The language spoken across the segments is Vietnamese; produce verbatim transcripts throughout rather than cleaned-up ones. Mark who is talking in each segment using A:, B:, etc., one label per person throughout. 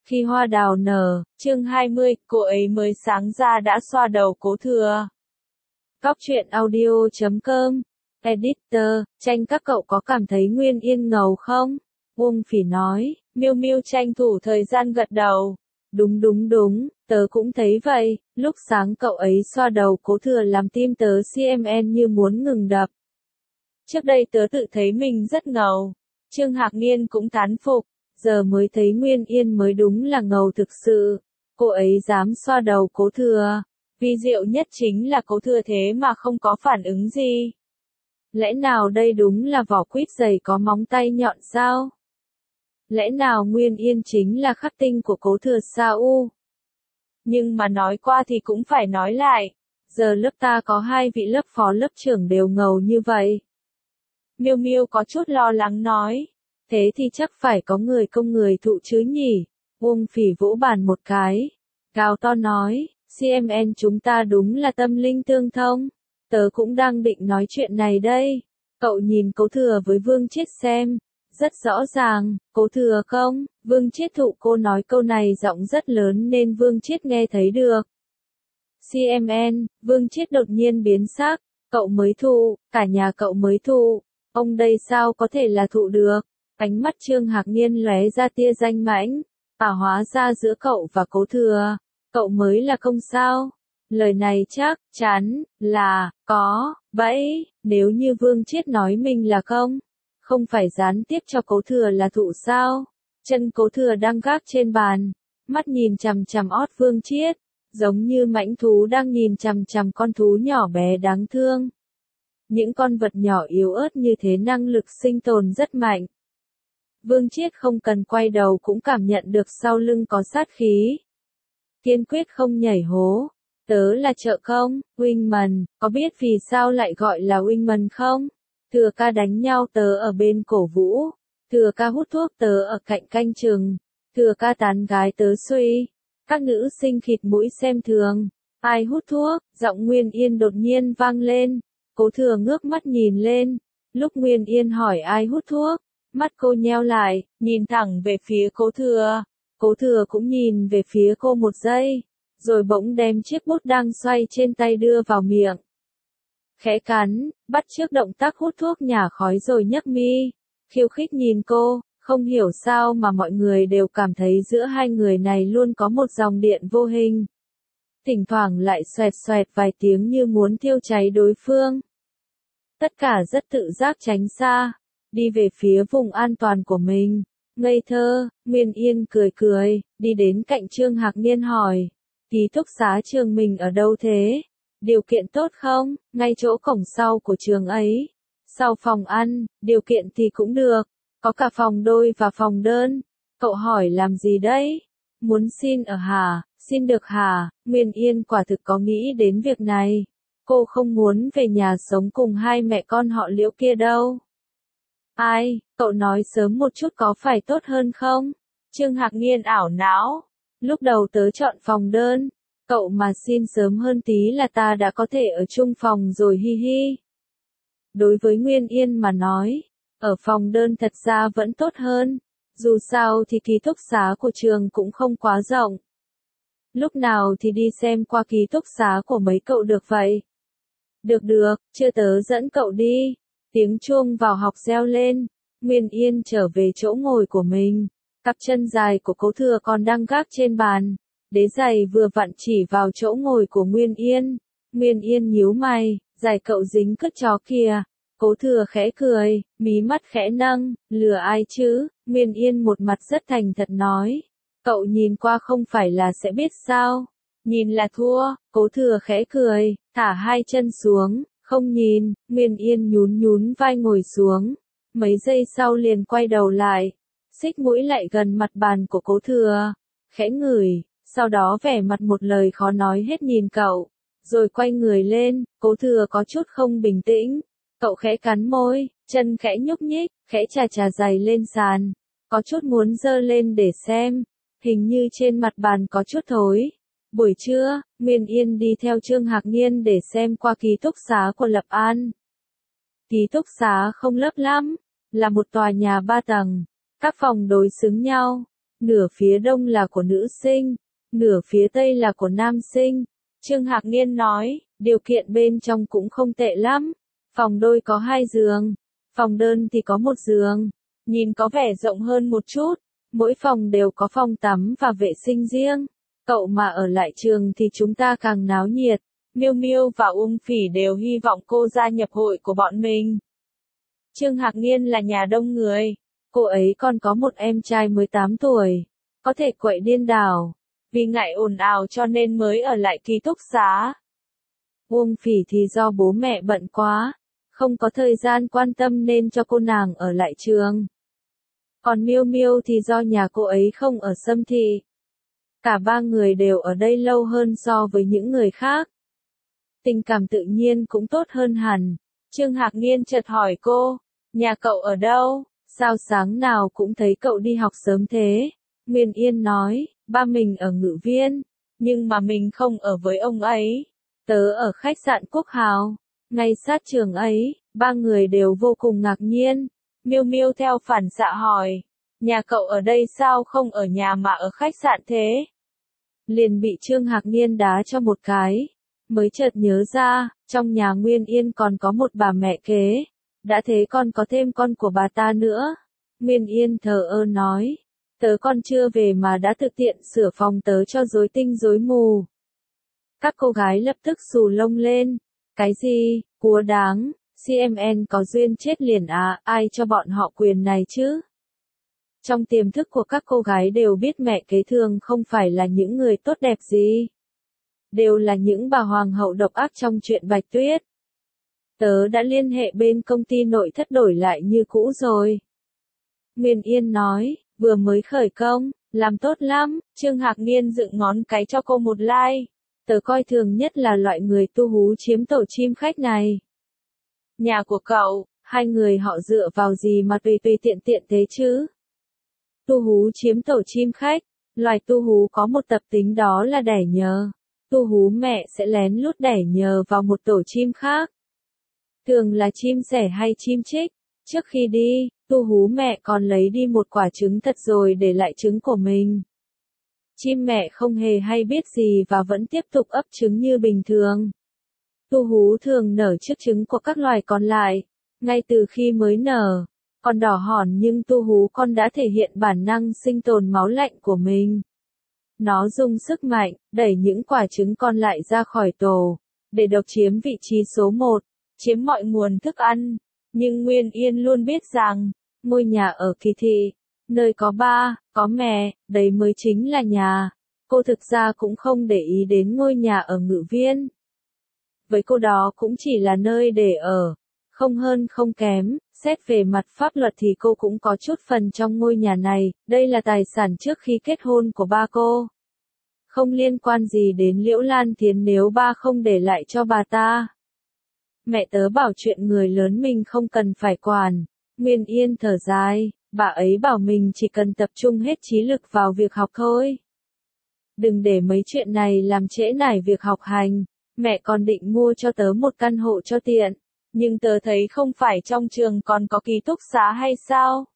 A: Khi hoa đào nở, chương hai mươi, cô ấy mới sáng ra đã xoa đầu Cố Thừa. Góc truyện audio chấm com, Editor, tranh các cậu có cảm thấy Nguyên Yên ngầu không? Uông Phỉ nói, Miêu Miêu tranh thủ thời gian gật đầu. Đúng đúng đúng, tớ cũng thấy vậy, lúc sáng cậu ấy xoa đầu Cố Thừa làm tim tớ xê em en như muốn ngừng đập. Trước đây tớ tự thấy mình rất ngầu. Trương Hạc Niên cũng thán phục. Giờ mới thấy Nguyên Yên mới đúng là ngầu thực sự. Cô ấy dám xoa đầu Cố Thừa. Vi diệu nhất chính là Cố Thừa thế mà không có phản ứng gì. Lẽ nào đây đúng là vỏ quýt dày có móng tay nhọn sao? Lẽ nào Nguyên Yên chính là khắc tinh của Cố Thừa sao u? Nhưng mà nói qua thì cũng phải nói lại. Giờ lớp ta có hai vị lớp phó lớp trưởng đều ngầu như vậy. Miêu Miêu có chút lo lắng nói. Thế thì chắc phải có người công người thụ chứ nhỉ? Uông Phỉ vỗ bàn một cái. Gào to nói, xê em en chúng ta đúng là tâm linh tương thông. Tớ cũng đang định nói chuyện này đây. Cậu nhìn Cố Thừa với Vương Chiết xem. Rất rõ ràng, Cố Thừa không? Vương Chiết thụ cô nói câu này giọng rất lớn nên Vương Chiết nghe thấy được. xê em en, Vương Chiết đột nhiên biến sắc. Cậu mới thụ, cả nhà cậu mới thụ. Ông đây sao có thể là thụ được? Ánh mắt Trương Hạc Niên lóe ra tia danh mãnh, à hóa ra giữa cậu và Cố Thừa, cậu mới là công sao? Lời này chắc chắn là có bẫy, nếu như Vương Chiết nói mình là công, không phải gián tiếp cho Cố Thừa là thụ sao? Chân Cố Thừa đang gác trên bàn, mắt nhìn chằm chằm ót Vương Chiết, giống như mãnh thú đang nhìn chằm chằm con thú nhỏ bé đáng thương. Những con vật nhỏ yếu ớt như thế năng lực sinh tồn rất mạnh. Vương Chiết không cần quay đầu cũng cảm nhận được sau lưng có sát khí. Kiên quyết không nhảy hố. Tớ là trợ công, Wingman, có biết vì sao lại gọi là Wingman không? Thừa ca đánh nhau tớ ở bên cổ vũ. Thừa ca hút thuốc tớ ở cạnh canh chừng. Thừa ca tán gái tớ suy. Các nữ sinh khịt mũi xem thường. Ai hút thuốc? Giọng Nguyên Yên đột nhiên vang lên. Cố Thừa ngước mắt nhìn lên. Lúc Nguyên Yên hỏi ai hút thuốc, mắt cô nheo lại, nhìn thẳng về phía Cố Thừa. Cố Thừa cũng nhìn về phía cô một giây, rồi bỗng đem chiếc bút đang xoay trên tay đưa vào miệng. Khẽ cắn, bắt chước động tác hút thuốc nhả khói rồi nhấc mi, khiêu khích nhìn cô, không hiểu sao mà mọi người đều cảm thấy giữa hai người này luôn có một dòng điện vô hình. Thỉnh thoảng lại xoẹt xoẹt vài tiếng như muốn thiêu cháy đối phương. Tất cả rất tự giác tránh xa, đi về phía vùng an toàn của mình. Ngây thơ, Nguyên Yên cười cười, đi đến cạnh Trương Hạc Niên hỏi. Ký túc xá trường mình ở đâu thế? Điều kiện tốt không? Ngay chỗ cổng sau của trường ấy. Sau phòng ăn, điều kiện thì cũng được. Có cả phòng đôi và phòng đơn. Cậu hỏi làm gì đấy? Muốn xin ở hả? Xin được hả? Nguyên Yên quả thực có nghĩ đến việc này. Cô không muốn về nhà sống cùng hai mẹ con họ Liễu kia đâu. Ai, cậu nói sớm một chút có phải tốt hơn không? Trương Hạc Niên ảo não. Lúc đầu tớ chọn phòng đơn. Cậu mà xin sớm hơn tí là ta đã có thể ở chung phòng rồi hi hi. Đối với Nguyên Yên mà nói, ở phòng đơn thật ra vẫn tốt hơn. Dù sao thì ký túc xá của trường cũng không quá rộng. Lúc nào thì đi xem qua ký túc xá của mấy cậu được vậy? Được được, chưa tớ dẫn cậu đi. Tiếng chuông vào học reo lên. Nguyên Yên trở về chỗ ngồi của mình. Cặp chân dài của Cố Thừa còn đang gác trên bàn. Đế giày vừa vặn chỉ vào chỗ ngồi của Nguyên Yên. Nguyên Yên nhíu mày, giày cậu dính cứt chó kìa. Cố Thừa khẽ cười, mí mắt khẽ nâng, lừa ai chứ? Nguyên Yên một mặt rất thành thật nói. Cậu nhìn qua không phải là sẽ biết sao? Nhìn là thua. Cố Thừa khẽ cười, thả hai chân xuống, không nhìn. Nguyên Yên nhún nhún vai ngồi xuống. Mấy giây sau liền quay đầu lại, xích mũi lại gần mặt bàn của Cố Thừa, khẽ ngửi, sau đó vẻ mặt một lời khó nói hết nhìn cậu, rồi quay người lên. Cố Thừa có chút không bình tĩnh, cậu khẽ cắn môi, chân khẽ nhúc nhích, khẽ chà chà giày lên sàn, có chút muốn giơ lên để xem, hình như trên mặt bàn có chút thối. Buổi trưa, Nguyên Yên đi theo Trương Hạc Niên để xem qua ký túc xá của Lập An. Ký túc xá không lớp lắm, là một tòa nhà ba tầng, các phòng đối xứng nhau, nửa phía đông là của nữ sinh, nửa phía tây là của nam sinh. Trương Hạc Niên nói, điều kiện bên trong cũng không tệ lắm. Phòng đôi có hai giường, phòng đơn thì có một giường, nhìn có vẻ rộng hơn một chút. Mỗi phòng đều có phòng tắm và vệ sinh riêng. Cậu mà ở lại trường thì chúng ta càng náo nhiệt. Miêu Miêu và Uông Phỉ đều hy vọng cô gia nhập hội của bọn mình. Trương Hạc Niên là nhà đông người. Cô ấy còn có một em trai mới tám tuổi. Có thể quậy điên đảo. Vì ngại ồn ào cho nên mới ở lại ký túc xá. Uông Phỉ thì do bố mẹ bận quá. Không có thời gian quan tâm nên cho cô nàng ở lại trường. Còn Miêu Miêu thì do nhà cô ấy không ở Sâm Thị. Cả ba người đều ở đây lâu hơn so với những người khác. Tình cảm tự nhiên cũng tốt hơn hẳn. Trương Hạc Niên chợt hỏi cô, nhà cậu ở đâu? Sao sáng nào cũng thấy cậu đi học sớm thế? Nguyên Yên nói, ba mình ở Ngự Viên, nhưng mà mình không ở với ông ấy. Tớ ở khách sạn Quốc Hào, ngay sát trường ấy. Ba người đều vô cùng ngạc nhiên. Miêu Miêu theo phản xạ hỏi, nhà cậu ở đây sao không ở nhà mà ở khách sạn thế? Liền bị Trương Hạc Niên đá cho một cái. Mới chợt nhớ ra, trong nhà Nguyên Yên còn có một bà mẹ kế. Đã thế còn có thêm con của bà ta nữa. Nguyên Yên thờ ơ nói, tớ còn chưa về mà đã thực tiện sửa phòng tớ cho rối tinh rối mù. Các cô gái lập tức xù lông lên. Cái gì, cúa đáng, xê em en có duyên chết liền à, ai cho bọn họ quyền này chứ? Trong tiềm thức của các cô gái đều biết mẹ kế thường không phải là những người tốt đẹp gì. Đều là những bà hoàng hậu độc ác trong chuyện Bạch Tuyết. Tớ đã liên hệ bên công ty nội thất đổi lại như cũ rồi. Nguyên Yên nói, vừa mới khởi công, làm tốt lắm. Trương Hạc Niên dựng ngón cái cho cô một like. Tớ coi thường nhất là loại người tu hú chiếm tổ chim khách này. Nhà của cậu, hai người họ dựa vào gì mà tùy tùy tiện tiện thế chứ? Tu hú chiếm tổ chim khách, loài tu hú có một tập tính đó là đẻ nhờ. Tu hú mẹ sẽ lén lút đẻ nhờ vào một tổ chim khác. Thường là chim sẻ hay chim trích. Trước khi đi, tu hú mẹ còn lấy đi một quả trứng thật rồi để lại trứng của mình. Chim mẹ không hề hay biết gì và vẫn tiếp tục ấp trứng như bình thường. Tu hú thường nở trước trứng của các loài còn lại. Ngay từ khi mới nở, còn đỏ hòn nhưng tu hú con đã thể hiện bản năng sinh tồn máu lạnh của mình. Nó dùng sức mạnh, đẩy những quả trứng còn lại ra khỏi tổ, để độc chiếm vị trí số một, chiếm mọi nguồn thức ăn. Nhưng Nguyên Yên luôn biết rằng, ngôi nhà ở Kỳ Thị, nơi có ba, có mẹ, đấy mới chính là nhà. Cô thực ra cũng không để ý đến ngôi nhà ở Ngự Viên. Với cô đó cũng chỉ là nơi để ở, không hơn không kém. Xét về mặt pháp luật thì cô cũng có chút phần trong ngôi nhà này, đây là tài sản trước khi kết hôn của ba cô. Không liên quan gì đến Liễu Lan Thiến nếu ba không để lại cho bà ta. Mẹ tớ bảo chuyện người lớn mình không cần phải quản. Nguyên Yên thở dài, bà ấy bảo mình chỉ cần tập trung hết trí lực vào việc học thôi. Đừng để mấy chuyện này làm trễ nải việc học hành. Mẹ còn định mua cho tớ một căn hộ cho tiện. Nhưng tớ thấy không phải trong trường còn có ký túc xá hay sao?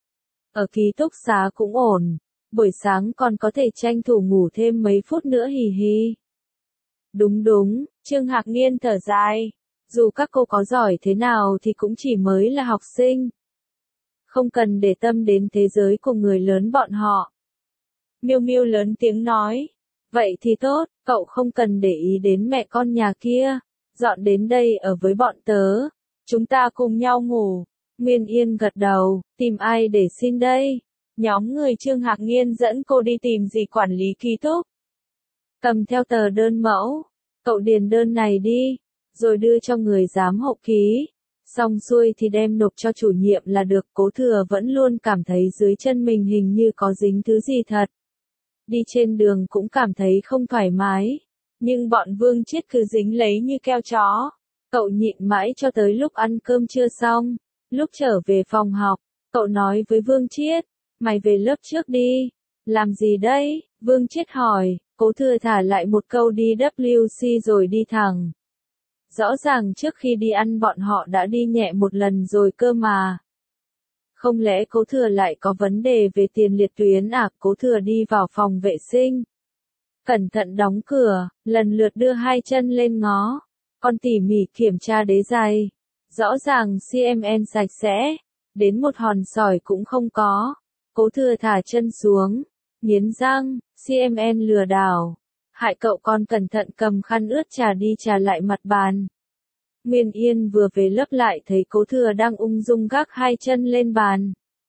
A: Ở ký túc xá cũng ổn. Buổi sáng còn có thể tranh thủ ngủ thêm mấy phút nữa hì hì. Đúng đúng, Trương Hạc Niên thở dài. Dù các cô có giỏi thế nào thì cũng chỉ mới là học sinh. Không cần để tâm đến thế giới của người lớn bọn họ. Miêu Miêu lớn tiếng nói. Vậy thì tốt, cậu không cần để ý đến mẹ con nhà kia. Dọn đến đây ở với bọn tớ. Chúng ta cùng nhau ngủ. Nguyên Yên gật đầu, tìm ai để xin đây? Nhóm người Trương Hạc Niên dẫn cô đi tìm dì quản lý ký túc. Cầm theo tờ đơn mẫu. Cậu điền đơn này đi. Rồi đưa cho người giám hộ ký. Xong xuôi thì đem nộp cho chủ nhiệm là được. Cố Thừa vẫn luôn cảm thấy dưới chân mình hình như có dính thứ gì thật. Đi trên đường cũng cảm thấy không thoải mái. Nhưng bọn Vương Chiết cứ dính lấy như keo chó. Cậu nhịn mãi cho tới lúc ăn cơm trưa xong. Lúc trở về phòng học, cậu nói với Vương Chiết, mày về lớp trước đi. Làm gì đây? Vương Chiết hỏi. Cố Thừa thả lại một câu đi W C rồi đi thẳng. Rõ ràng trước khi đi ăn bọn họ đã đi nhẹ một lần rồi cơ mà. Không lẽ Cố Thừa lại có vấn đề về tiền liệt tuyến à? Cố Thừa đi vào phòng vệ sinh. Cẩn thận đóng cửa, lần lượt đưa hai chân lên ngó. Con tỉ mỉ kiểm tra đế giày. Rõ ràng xê em en sạch sẽ. Đến một hòn sỏi cũng không có. Cố Thừa thả chân xuống. Nghiến răng, xê em en lừa đảo. Hại cậu con cẩn thận cầm khăn ướt trà đi trà lại mặt bàn. Nguyên Yên vừa về lớp lại thấy Cố Thừa đang ung dung gác hai chân lên bàn.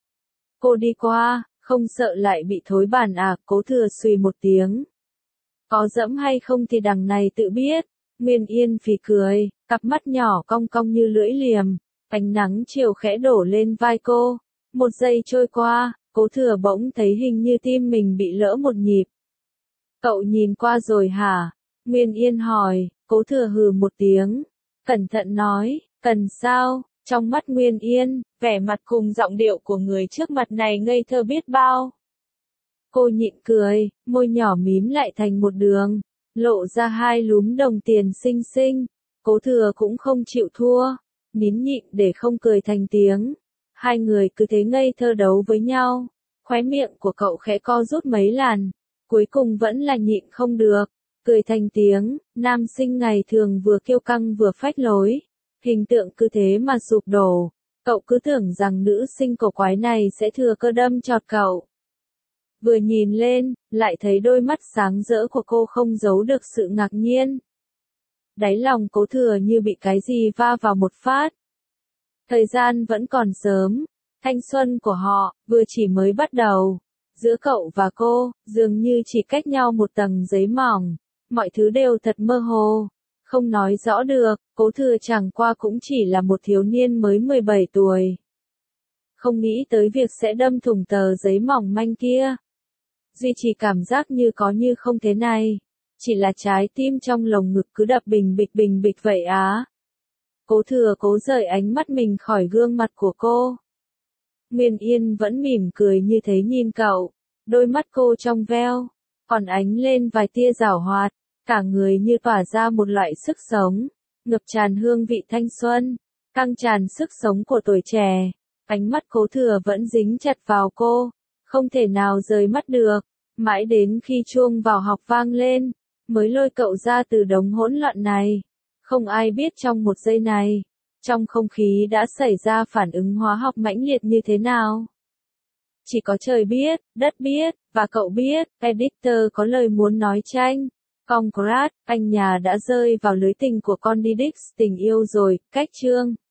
A: Cô đi qua, không sợ lại bị thối bàn à? Cố Thừa xùy một tiếng. Có dẫm hay không thì đằng này tự biết. Nguyên Yên phì cười, cặp mắt nhỏ cong cong như lưỡi liềm. Ánh nắng chiều khẽ đổ lên vai cô. Một giây trôi qua, Cố Thừa bỗng thấy hình như tim mình bị lỡ một nhịp. Cậu nhìn qua rồi hả? Nguyên Yên hỏi. Cố Thừa hừ một tiếng. Cẩn thận nói, cần sao? Trong mắt Nguyên Yên, vẻ mặt cùng giọng điệu của người trước mặt này ngây thơ biết bao. Cô nhịn cười, môi nhỏ mím lại thành một đường, lộ ra hai lúm đồng tiền xinh xinh. Cố Thừa cũng không chịu thua, nín nhịn để không cười thành tiếng. Hai người cứ thế ngây thơ đấu với nhau. Khóe miệng của cậu khẽ co rút mấy lần, cuối cùng vẫn là nhịn không được. Cười thành tiếng, nam sinh ngày thường vừa kiêu căng vừa phách lối. Hình tượng cứ thế mà sụp đổ. Cậu cứ tưởng rằng nữ sinh cổ quái này sẽ thừa cơ đâm chọt cậu. Vừa nhìn lên, lại thấy đôi mắt sáng rỡ của cô không giấu được sự ngạc nhiên. Đáy lòng Cố Thừa như bị cái gì va vào một phát. Thời gian vẫn còn sớm, thanh xuân của họ, vừa chỉ mới bắt đầu. Giữa cậu và cô, dường như chỉ cách nhau một tầng giấy mỏng. Mọi thứ đều thật mơ hồ, không nói rõ được. Cố Thừa chẳng qua cũng chỉ là một thiếu niên mới mười bảy tuổi. Không nghĩ tới việc sẽ đâm thủng tờ giấy mỏng manh kia. Duy chỉ cảm giác như có như không thế này. Chỉ là trái tim trong lồng ngực cứ đập bình bịch bình bịch vậy á. Cố Thừa cố rời ánh mắt mình khỏi gương mặt của cô. Nguyên Yên vẫn mỉm cười như thế nhìn cậu. Đôi mắt cô trong veo, còn ánh lên vài tia giảo hoạt. Cả người như tỏa ra một loại sức sống, ngập tràn hương vị thanh xuân, căng tràn sức sống của tuổi trẻ. Ánh mắt Cố Thừa vẫn dính chặt vào cô, không thể nào rời mắt được, mãi đến khi chuông vào học vang lên, mới lôi cậu ra từ đống hỗn loạn này. Không ai biết trong một giây này, trong không khí đã xảy ra phản ứng hóa học mãnh liệt như thế nào. Chỉ có trời biết, đất biết, và cậu biết. Editor có lời muốn nói tranh. Congrats, anh nhà đã rơi vào lưới tình của con Didix tình yêu rồi. Cách chương